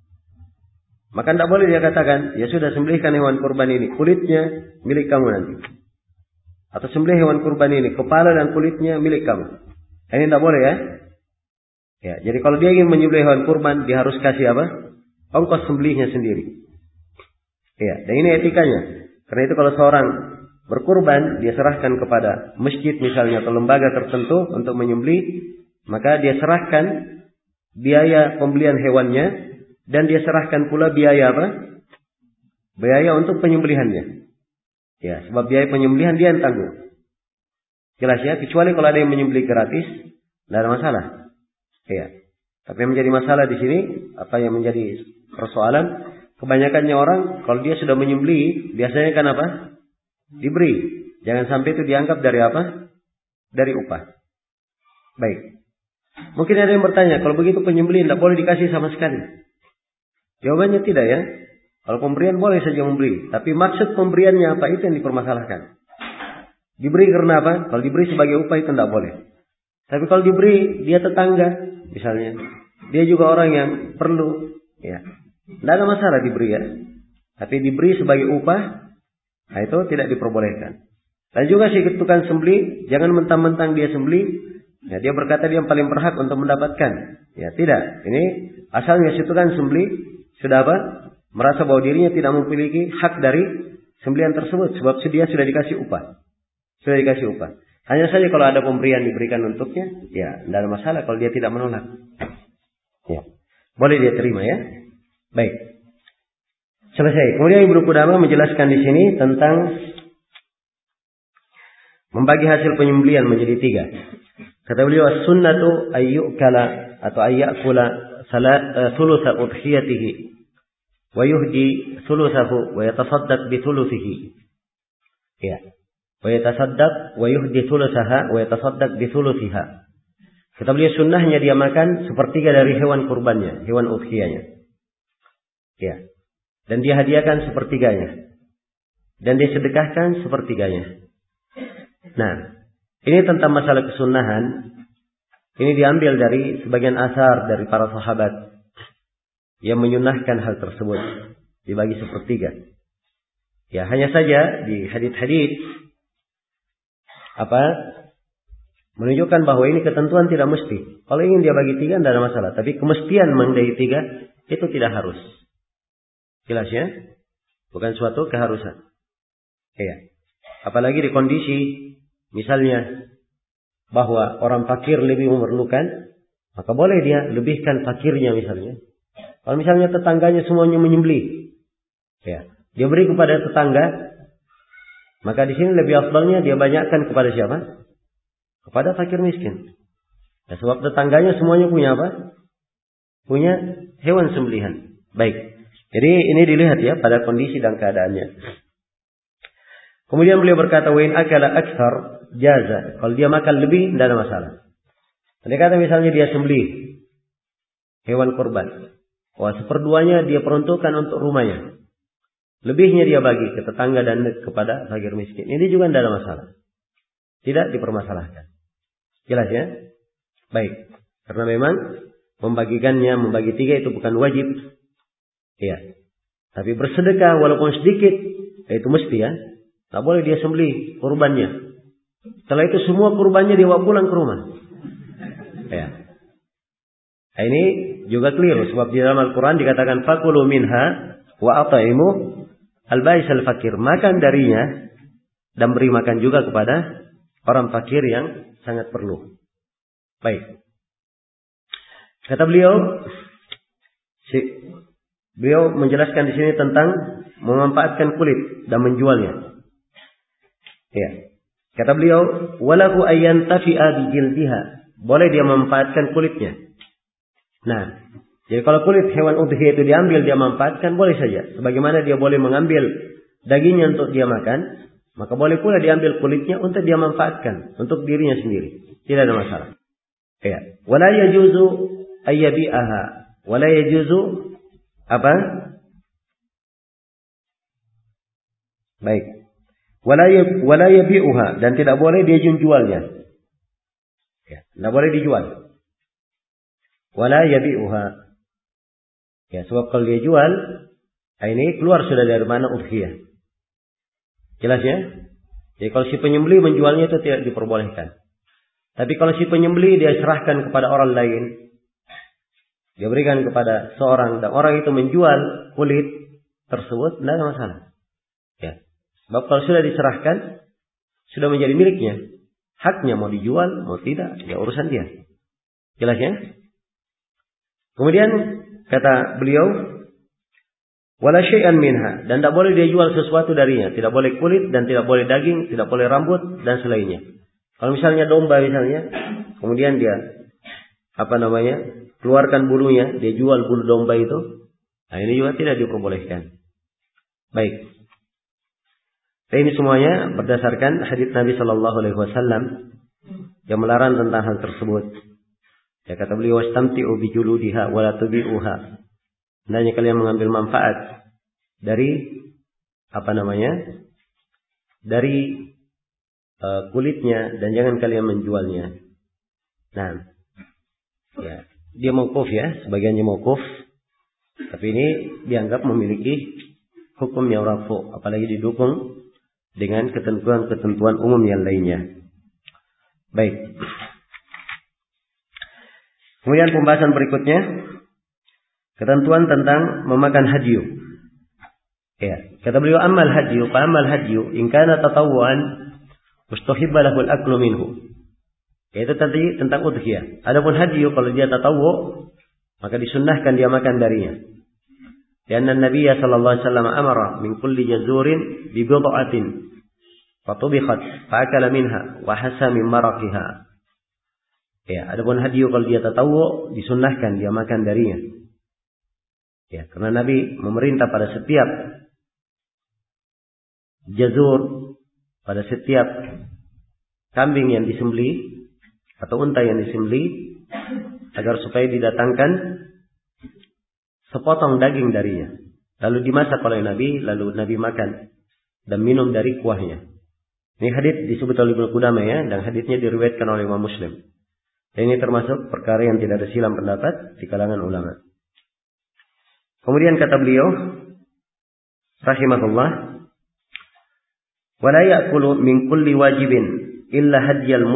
Maka tidak boleh dia katakan, ya sudah sembelihkan hewan kurban ini, kulitnya milik kamu nanti. Atau sembelih hewan kurban ini, kepala dan kulitnya milik kamu. Ini tidak boleh ya. Ya, jadi kalau dia ingin menyembelih hewan kurban, dia harus kasih apa? Ongkos sembelihnya sendiri. Ya, dan ini etikanya. Karena itu kalau seorang berkurban, dia serahkan kepada masjid misalnya atau lembaga tertentu untuk menyembelih, maka dia serahkan biaya pembelian hewannya dan dia serahkan pula biaya apa? Biaya untuk penyembelihannya. Ya, sebab biaya penyembelihan dia yang tanggung. Jelas ya, kecuali kalau ada yang menyembelih gratis, tidak ada masalah. Ya. Tapi yang menjadi masalah di sini, apa yang menjadi persoalan, kebanyakannya orang kalau dia sudah menyembelih, biasanya kan apa? Diberi. Jangan sampai itu dianggap dari apa? Dari upah. Baik. Mungkin ada yang bertanya, kalau begitu penyembelihan tidak boleh dikasih sama sekali. Jawabannya tidak ya. Kalau pemberian boleh saja memberi, tapi maksud pemberiannya apa, itu yang dipermasalahkan. Diberi karena apa? Kalau diberi sebagai upah itu tidak boleh. Tapi kalau diberi dia tetangga, misalnya, dia juga orang yang perlu, ya, tidak ada masalah diberi ya. Tapi diberi sebagai upah, nah itu tidak diperbolehkan. Dan juga si tukang sembelih, jangan mentang-mentang dia sembelih, ya, dia berkata dia yang paling berhak untuk mendapatkan. Ya tidak. Ini asalnya si tukang sembelih sudah apa? Merasa bahwa dirinya tidak memiliki hak dari sembelihan tersebut, sebab dia sudah dikasih upah. Sudah dikasih upah. Hanya saja kalau ada pemberian diberikan untuknya, ya tidak ada masalah kalau dia tidak menolak. Ya, boleh dia terima ya. Baik. Selesai. Kemudian Ibnu Qudamah menjelaskan di sini tentang membagi hasil penyembelihan menjadi 3. Kata beliau, as-sunnatu ayyukala atau ayyakula thulutha udhiyatihi wa yuhdi thuluthahu wa yatasaddaq bi thuluthihi. Ya. Wa yatasaddaq wa yuhdi thuluthaha wa yatasaddaq bi thuluthiha. Kata beliau, sunnahnya dia makan sepertiga dari hewan kurbannya, hewan udhiyahnya. Ya. Dan dia hadiahkan sepertiganya. Dan dia sedekahkan sepertiganya. Nah, ini tentang masalah kesunnahan. Ini diambil dari sebagian asar dari para sahabat yang menyunnahkan hal tersebut, dibagi sepertiga. Ya, hanya saja di hadits-hadits menunjukkan bahwa ini ketentuan tidak mesti. Kalau ingin dia bagi 3 tidak ada masalah, tapi kemestian membagi 3 itu tidak harus. Jelas ya? Bukan suatu keharusan. Ya. Apalagi di kondisi misalnya bahwa orang fakir lebih memerlukan, maka boleh dia lebihkan fakirnya misalnya. Kalau misalnya tetangganya semuanya menyembelih, ya, dia beri kepada tetangga, maka di sini lebih afdalnya dia banyakkan kepada siapa? Kepada fakir miskin. Ya, sebab tetangganya semuanya punya apa? Punya hewan sembelihan. Baik. Jadi ini dilihat ya pada kondisi dan keadaannya. Kemudian beliau berkata, wa in akala akthar jaza. Kalau dia makan lebih tidak ada masalah. Dia kata misalnya dia sembelih hewan kurban. Wah, 1/2 dia peruntukkan untuk rumahnya. Lebihnya dia bagi ke tetangga dan kepada fakir miskin. Ini juga tidak ada masalah. Tidak dipermasalahkan. Jelas ya? Baik. Karena memang membagi 3 itu bukan wajib. Ya. Tapi bersedekah walaupun sedikit, itu mesti ya. Tak boleh dia sembelih kurbannya. Setelah itu semua kurbannya dia bawa pulang ke rumah. Ya. Nah, ini juga keliru. Sebab di dalam Al-Quran dikatakan fakulu minha wa at'imu al-ba'is al-fakir. Makan darinya dan beri makan juga kepada orang fakir yang sangat perlu. Baik. Kata beliau menjelaskan di sini tentang memanfaatkan kulit dan menjualnya. Ya. Kata beliau, walahu ayyan tafi'a bijildiha. Boleh dia memanfaatkan kulitnya. Nah, jadi kalau kulit hewan udhiyah itu diambil, dia manfaatkan, boleh saja. Sebagaimana dia boleh mengambil dagingnya untuk dia makan, maka boleh pula diambil kulitnya untuk dia manfaatkan untuk dirinya sendiri. Tidak ada masalah. Ya. Wala yajuzu ayyabi'aha. Wala yajuzu apa? Baik. Wala yabi'uha, dan tidak boleh dia jualnya. Ya, tidak boleh dijual. Wala yabi'uha. Ya, sebab kalau dia jual, ini keluar sudah dari mana udhiyah. Jelas ya? Jadi kalau si penyembelih menjualnya itu tidak diperbolehkan. Tapi kalau si penyembelih dia serahkan kepada orang lain, dia berikan kepada seorang dan orang itu menjual kulit tersebut, tidak ada masalah. Ya. Sebab kalau sudah diserahkan, sudah menjadi miliknya. Haknya mau dijual, mau tidak, ya urusan dia. Jelas ya? Kemudian kata beliau, wala syai'an minha, dan tidak boleh dia jual sesuatu darinya. Tidak boleh kulit dan tidak boleh daging, tidak boleh rambut dan selainnya. Kalau misalnya domba misalnya, kemudian dia keluarkan bulunya, dia jual bulu domba itu, nah ini juga tidak diperbolehkan. Baik. Ini semuanya berdasarkan hadits Nabi Shallallahu Alaihi Wasallam yang melarang tentang hal tersebut. Ya, kata beliau, wastamti'u bijuludiha wala tubi'uha. Hendaknya kalian mengambil manfaat dari dari kulitnya dan jangan kalian menjualnya. Nah, ya, dia mauquf ya, sebagiannya mauquf, tapi ini dianggap memiliki hukum yang rafu, apalagi didukung dengan ketentuan-ketentuan umum yang lainnya. Baik. Kemudian pembahasan berikutnya, ketentuan tentang memakan hadyu. Ya, kata beliau, amal hadyu in kana tatawwu'an mustahabba lahu al-aklu minhu. Yaitu tadi tentang udhiyah. Adapun hadyu kalau dia tatawwu, maka disunnahkan dia makan darinya. Karena Nabi sallallahu alaihi wasallam amara min kulli jazurin bi bid'atin fatubikhat fa'akala minha wa hasa min maraqiha. Ya, adapun hadyu kalau dia tatawwu disunnahkan dia makan darinya. Ya, karena Nabi memerintah pada setiap jazur, pada setiap kambing yang disembelih atau unta yang disembelih, agar supaya didatangkan sepotong daging darinya, lalu dimasak oleh Nabi, lalu Nabi makan dan minum dari kuahnya. Ini hadits disebut oleh Ibnu Qudamah ya, dan haditsnya diriwayatkan oleh Imam Muslim. Dan ini termasuk perkara yang tidak ada silang pendapat di kalangan ulama. Kemudian kata beliau, rahimahullah, wala ya'kulu min kulli wajibin illa hadyal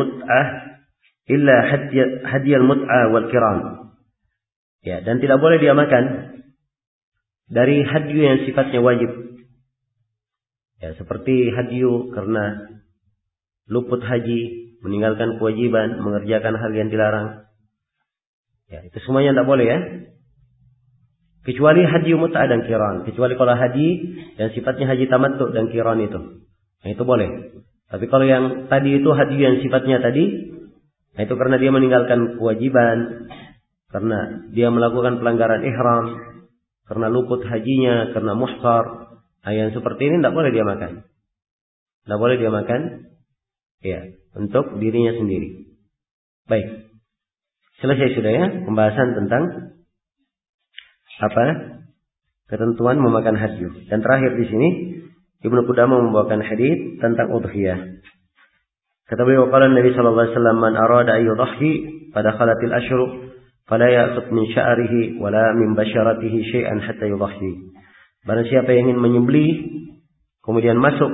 mut'ah wal kiram. Ya, dan tidak boleh dia makan dari hadyu yang sifatnya wajib. Ya, seperti hadyu karena luput haji, meninggalkan kewajiban, mengerjakan hal yang dilarang. Ya, itu semuanya tidak boleh ya. Kecuali hadyu mut'ah dan qiran. Kecuali kalau haji yang sifatnya haji tamattu dan qiran itu. Nah, itu boleh. Tapi kalau yang tadi itu hadyu yang sifatnya tadi, nah itu karena dia meninggalkan kewajiban, karena dia melakukan pelanggaran ihram, karena luput hajinya, karena muhtar. Nah, yang seperti ini tidak boleh dia makan. Tidak boleh dia makan, ya, untuk dirinya sendiri. Baik. Selesai sudah ya pembahasan tentang ketentuan memakan hadyu. Dan terakhir di sini Ibnu Qudamah membawakan hadis tentang udhiyah. Kata beliau, qala Nabi sallallahu alaihi wasallam, man arada ay yudhi pada khalatil ashru fala ya'khudh min sya'rihi wala min basharatihi syai'an hatta yudhi. Barang siapa yang ingin menyembelih kemudian masuk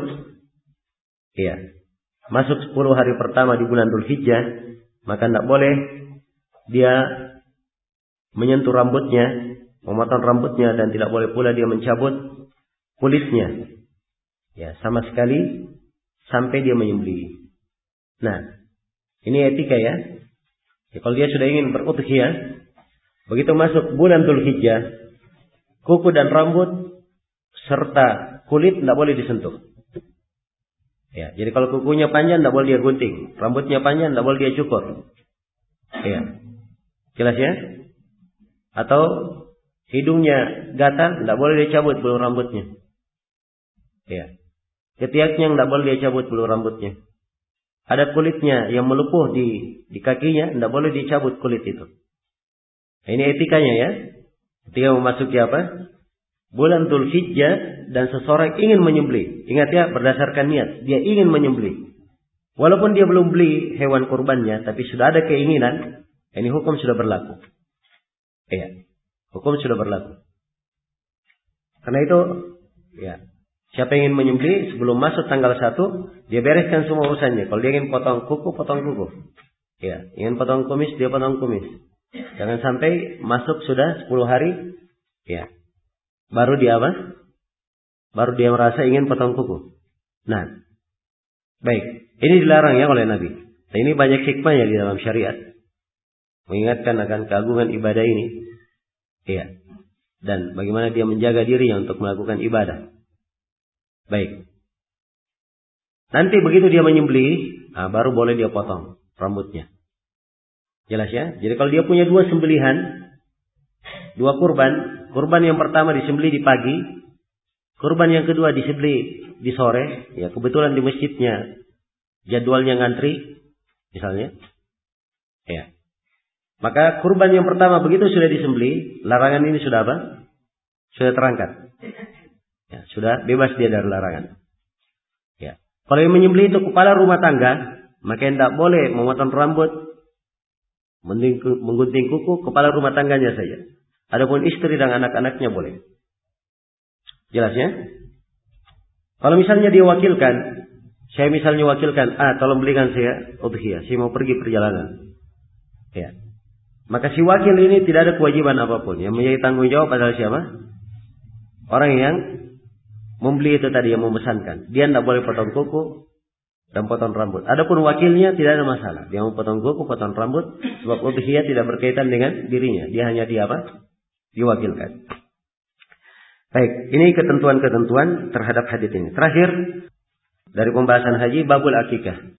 10 hari pertama di bulan Dzulhijjah, maka tidak boleh dia menyentuh rambutnya, memotong rambutnya, dan tidak boleh pula dia mencabut kulitnya. Ya, sama sekali sampai dia menyembelih. Nah, ini etika ya. Kalau dia sudah ingin berudhiyah, begitu masuk bulan Dzulhijjah, kuku dan rambut serta kulit tidak boleh disentuh. Ya, jadi kalau kukunya panjang tidak boleh dia gunting, rambutnya panjang tidak boleh dia cukur. Ya, jelas ya? Atau hidungnya gatal, tidak boleh dia cabut bulu rambutnya. Ya, ketiaknya tidak boleh dia cabut bulu rambutnya. Ada kulitnya yang melepuh di kakinya, tidak boleh dicabut kulit itu. Nah, ini etikanya ya. Ketika memasuki apa? Bulan Dzulhijjah dan seseorang ingin menyembelih. Ingat ya, berdasarkan niat. Dia ingin menyembelih. Walaupun dia belum beli hewan kurbannya, tapi sudah ada keinginan, ini hukum sudah berlaku. Iya, hukum sudah berlaku. Karena itu, ya, siapa yang ingin menyembelih sebelum masuk tanggal 1, dia bereskan semua urusannya. Kalau dia ingin potong kuku, potong kuku. Ya, ingin potong kumis, dia potong kumis. Jangan sampai masuk sudah 10 hari, ya, baru dia apa? Baru dia merasa ingin potong kuku. Nah, baik. Ini dilarang ya oleh Nabi. Nah, ini banyak hikmahnya di dalam syariat. Mengingatkan akan keagungan ibadah ini. Iya. Dan bagaimana dia menjaga dirinya untuk melakukan ibadah. Baik. Nanti begitu dia menyembelih, baru boleh dia potong rambutnya. Jelas ya? Jadi kalau dia punya 2 sembelihan, 2 kurban. Kurban yang pertama disembelih di pagi. Kurban yang kedua disembelih di sore. Ya, kebetulan di masjidnya jadwalnya ngantri. Misalnya. Ya. Maka kurban yang pertama begitu sudah disembelih. Larangan ini sudah apa? Sudah terangkat. Ya, sudah bebas dia dari larangan. Ya. Kalau yang menyembelih itu kepala rumah tangga. Maka tidak boleh memotong rambut. Menggunting kuku kepala rumah tangganya saja. Adapun istri dan anak-anaknya boleh. Jelas ya? Kalau misalnya dia wakilkan, saya misalnya wakilkan, tolong belikan saya udhiyah, saya mau pergi perjalanan. Ya. Maka si wakil ini tidak ada kewajiban apapun. Yang menjadi tanggung jawab adalah siapa? Orang yang membeli itu tadi, yang memesankan. Dia tidak boleh potong kuku dan potong rambut. Adapun wakilnya tidak ada masalah. Dia mau potong kuku, potong rambut, sebab udhiyah tidak berkaitan dengan dirinya. Dia hanya diwakilkan. Baik, ini ketentuan-ketentuan terhadap hadits ini. Terakhir dari pembahasan haji, babul akikah.